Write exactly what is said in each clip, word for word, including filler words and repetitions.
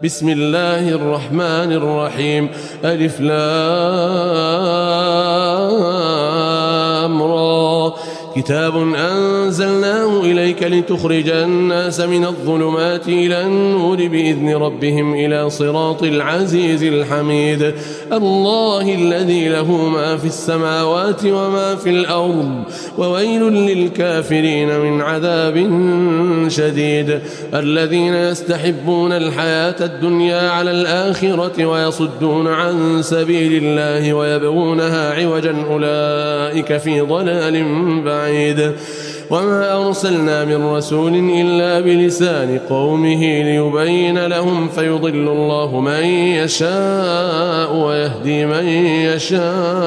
بسم الله الرحمن الرحيم. ألف لام را. كتاب أنزلناه إليك لتخرج الناس من الظلمات إلى النور بإذن ربهم إلى صراط العزيز الحميد. الله الذي له ما في السماوات وما في الأرض وويل للكافرين من عذاب شديد. الذين يستحبون الحياة الدنيا على الآخرة ويصدون عن سبيل الله ويبغونها عوجا أولئك في ضلال بعيد. وما أرسلنا من رسول إلا بلسان قومه ليبين لهم فيضل الله من يشاء ويهدي من يشاء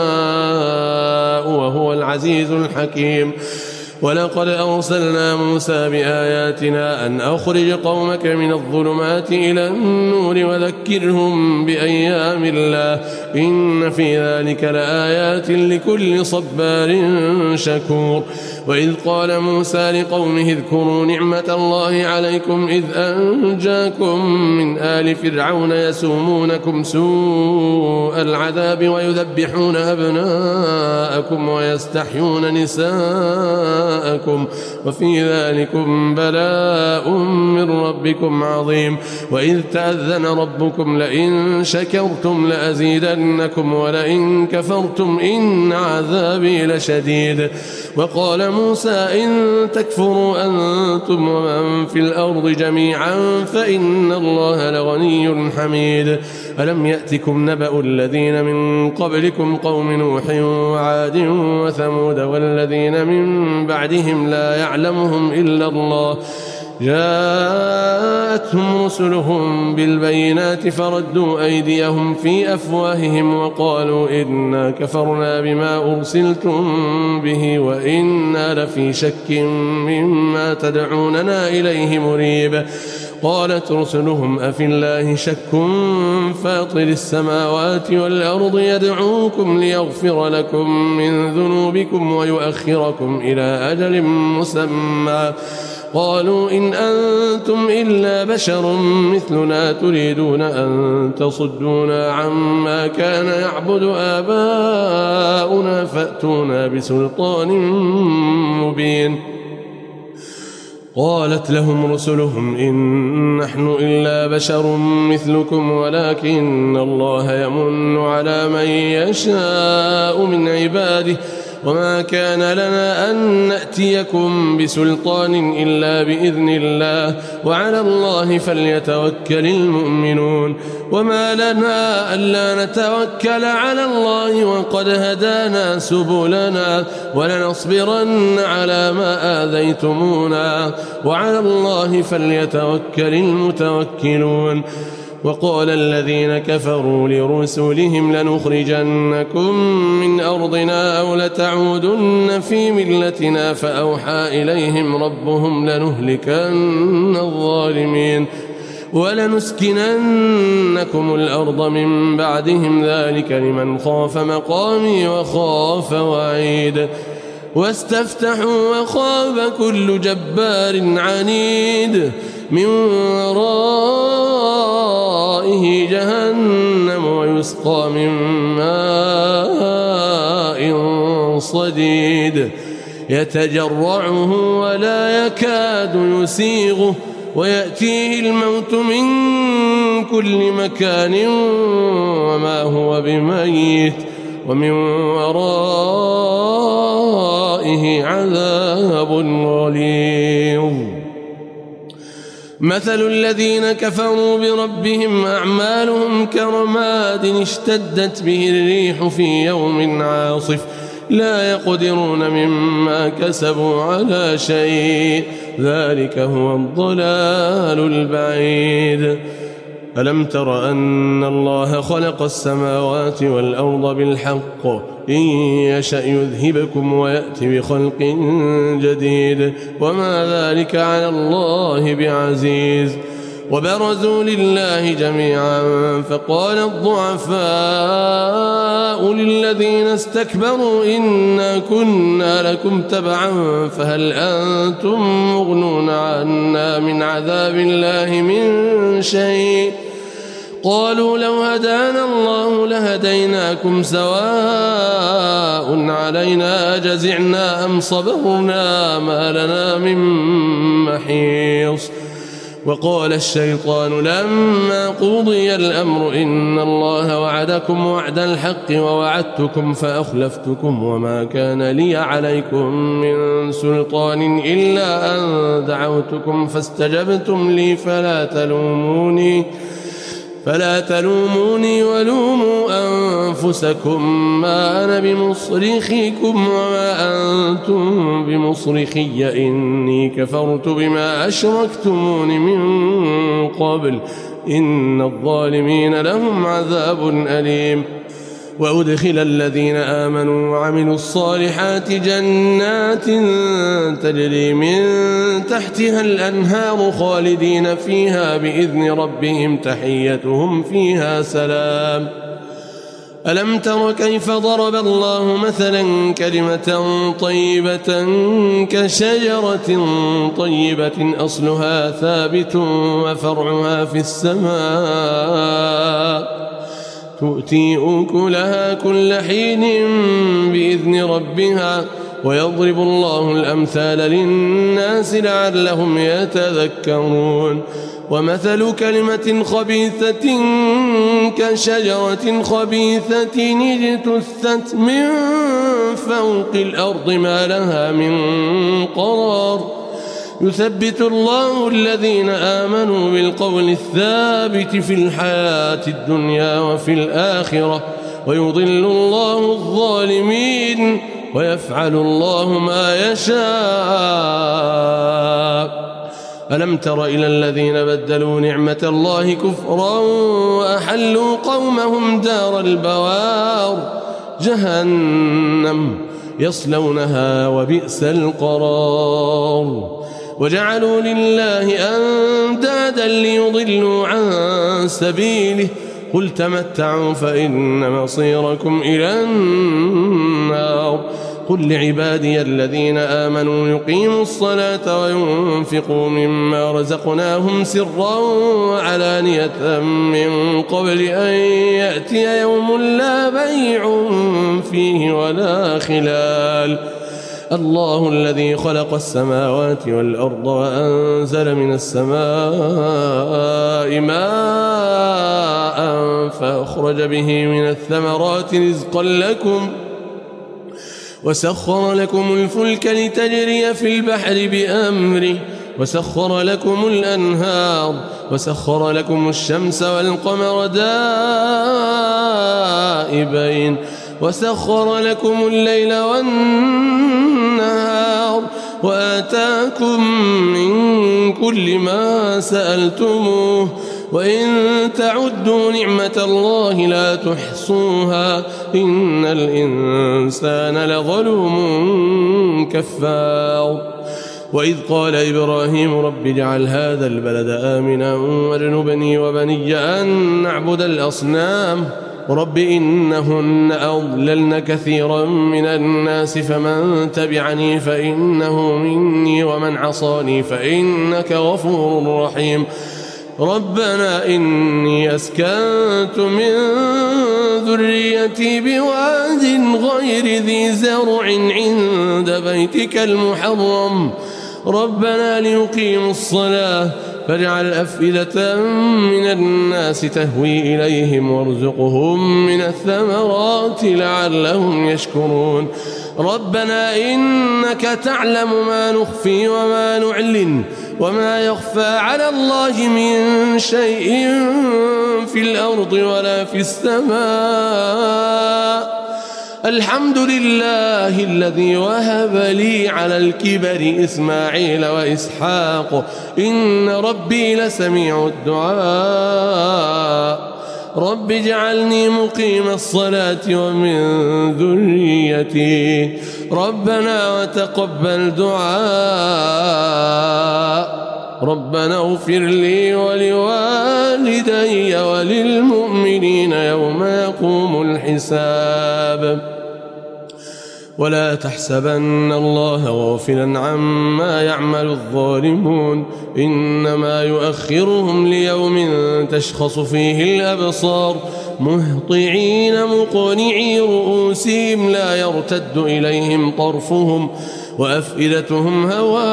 وهو العزيز الحكيم. ولقد أرسلنا موسى بآياتنا أن أخرج قومك من الظلمات إلى النور وذكرهم بأيام الله إن في ذلك لآيات لكل صبار شكور. وإذ قال موسى لقومه اذكروا نعمة الله عليكم إذ أنجاكم من آل فرعون يسومونكم سوء العذاب ويذبحون أبناءكم ويستحيون نساءكم وفي ذلكم بلاء من ربكم عظيم. وإذ تأذن ربكم لئن شكرتم لأزيدنكم ولئن كفرتم إن عذابي لشديد. وقال موسى إن تكفروا أنتم ومن في الأرض جميعا فإن الله لغني حميد. ألم يأتكم نبأ الذين من قبلكم قوم نوح وعاد وثمود والذين من بعدهم لا يعلمهم إلا الله جاءتهم رسلهم بالبينات فردوا أيديهم في أفواههم وقالوا إنا كفرنا بما أرسلتم به وإنا لفي شك مما تدعوننا إليه مريب. قالت رسلهم أفي الله شك فاطر السماوات والأرض يدعوكم ليغفر لكم من ذنوبكم ويؤخركم إلى أجل مسمى. قالوا إن أنتم إلا بشر مثلنا تريدون أن تصدونا عما كان يعبد آباؤنا فأتونا بسلطان مبين. قالت لهم رسلهم إن نحن إلا بشر مثلكم ولكن الله يمن على من يشاء من عباده وما كان لنا أن نأتيكم بسلطان إلا بإذن الله وعلى الله فليتوكل المؤمنون. وما لنا ألا نتوكل على الله وقد هدانا سبلنا ولنصبرن على ما آذيتمونا وعلى الله فليتوكل المتوكلون. وقال الذين كفروا لرسلهم لنخرجنكم من أرضنا أو لتعودن في ملتنا فأوحى إليهم ربهم لنهلكن الظالمين ولنسكننكم الأرض من بعدهم ذلك لمن خاف مقامي وخاف وعيد. واستفتحوا وخاب كل جبار عنيد من ورائه جهنم ويسقى من ماء صديد يتجرعه ولا يكاد يسيغه ويأتيه الموت من كل مكان وما هو بميت ومن ورائه عذاب غليظ. مثل الذين كفروا بربهم أعمالهم كرماد اشتدت به الريح في يوم عاصف لا يقدرون مما كسبوا على شيء ذلك هو الضلال البعيد. ألم تر أن الله خلق السماوات والأرض بالحق إن يشأ يذهبكم ويأتي بخلق جديد وما ذلك على الله بعزيز. وبرزوا لله جميعا فقال الضعفاء للذين استكبروا إنا كنا لكم تبعا فهل أنتم مغنون عنا من عذاب الله من شيء قالوا لو هدانا الله لهديناكم سواء علينا أجزعنا أم صبرنا ما لنا من محيص. وقال الشيطان لما قضي الأمر إن الله وعدكم وعد الحق ووعدتكم فأخلفتكم وما كان لي عليكم من سلطان إلا أن دعوتكم فاستجبتم لي فلا تلوموني فلا تلوموني ولوموا أنفسكم ما أنا بمصرخكم وما أنتم بمصرخي إني كفرت بما أشركتمون من قبل إن الظالمين لهم عذاب أليم. وأدخل الذين آمنوا وعملوا الصالحات جنات تجري من تحتها الأنهار خالدين فيها بإذن ربهم تحيتهم فيها سلام. ألم تر كيف ضرب الله مثلا كلمة طيبة كشجرة طيبة أصلها ثابت وفرعها في السماء تؤتي أكلها كل حين بإذن ربها ويضرب الله الأمثال للناس لعلهم يتذكرون. ومثل كلمة خبيثة كشجرة خبيثة اجتثت من فوق الأرض ما لها من قرار يثبت الله الذين آمنوا بالقول الثابت في الحياة الدنيا وفي الآخرة ويضل الله الظالمين ويفعل الله ما يشاء. ألم تر إلى الذين بدلوا نعمة الله كفرا وأحلوا قومهم دار البوار جهنم يصلونها وبئس القرار. وجعلوا لله أندادا ليضلوا عن سبيله قل تمتعوا فإن مصيركم إلى النار. قل لعبادي الذين آمنوا يقيموا الصلاة وينفقوا مما رزقناهم سرا وعلانية من قبل أن يأتي يوم لا بيع فيه ولا خلال. الله الذي خلق السماوات والأرض وأنزل من السماء ماء فأخرج به من الثمرات رزقا لكم وسخر لكم الفلك لتجري في البحر بأمره وسخر لكم الأنهار وسخر لكم الشمس والقمر دائبين وسخر لكم الليل والنهار وآتاكم من كل ما سألتموه وإن تعدوا نعمة الله لا تحصوها إن الإنسان لظلوم كفار. وإذ قال إبراهيم رب اجعل هذا البلد آمنا واجنبني وبني أن نعبد الأصنام رب إنهن أضللن كثيرا من الناس فمن تبعني فإنه مني ومن عصاني فإنك غفور رحيم. ربنا إني أسكنت من ذريتي بواد غير ذي زرع عند بيتك المحرم ربنا ليقيموا الصلاة فاجعل أفئدة من الناس تهوي إليهم وارزقهم من الثمرات لعلهم يشكرون. ربنا إنك تعلم ما نخفي وما نعلن وما يخفى على الله من شيء في الأرض ولا في السماء. الحمد لله الذي وهب لي على الكبر إسماعيل وإسحاق إن ربي لسميع الدعاء. رب اجعلني مقيم الصلاة ومن ذريتي ربنا وتقبل دعاء. ربنا اغفر لي ولوالدي وللمؤمنين يوم يقوم الحساب. ولا تحسبن الله غافلا عما يعمل الظالمون إنما يؤخرهم ليوم تشخص فيه الأبصار مهطعين مقنعي رؤوسهم لا يرتد إليهم طرفهم وأفئدتهم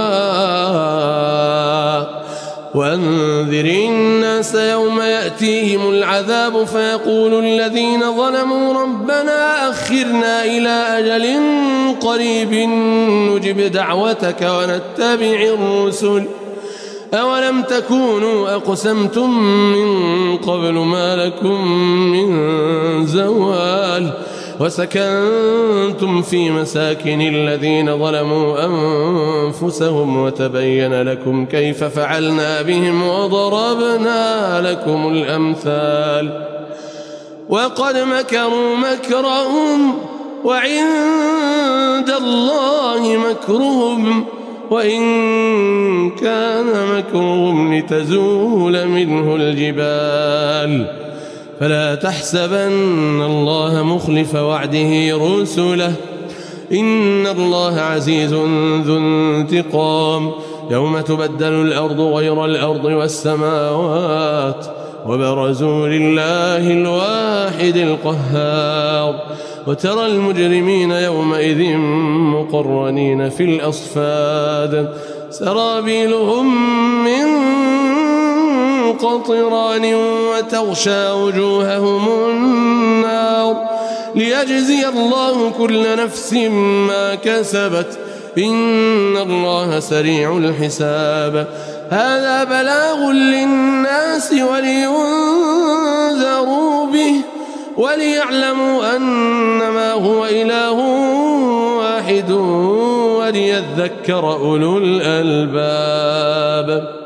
هواء وأنذر الناس يوم يأتيهم العذاب فيقول الذين ظلموا ربنا أخرنا إلى أجل قريب نجب دعوتك ونتبع الرسل أولم تكونوا أقسمتم من قبل ما لكم من زوال وسكنتم في مساكن الذين ظلموا أنفسهم وتبين لكم كيف فعلنا بهم وضربنا لكم الأمثال وقد مكروا مكرهم وعند الله مكرهم وإن كان مكرهم لتزول منه الجبال فلا تحسبن الله مخلف وعده رسله إن الله عزيز ذو انتقام يوم تبدل الأرض غير الأرض والسماوات وبرزوا لله الواحد القهار وترى المجرمين يومئذ مقرنين في الأصفاد سرابيلهم من قطران وتغشى وجوههم النار ليجزي الله كل نفس ما كسبت إن الله سريع الحساب هذا بلاغ للناس ولينذروا به وليعلموا أنما هو إله واحد وليذكر أولو الألباب.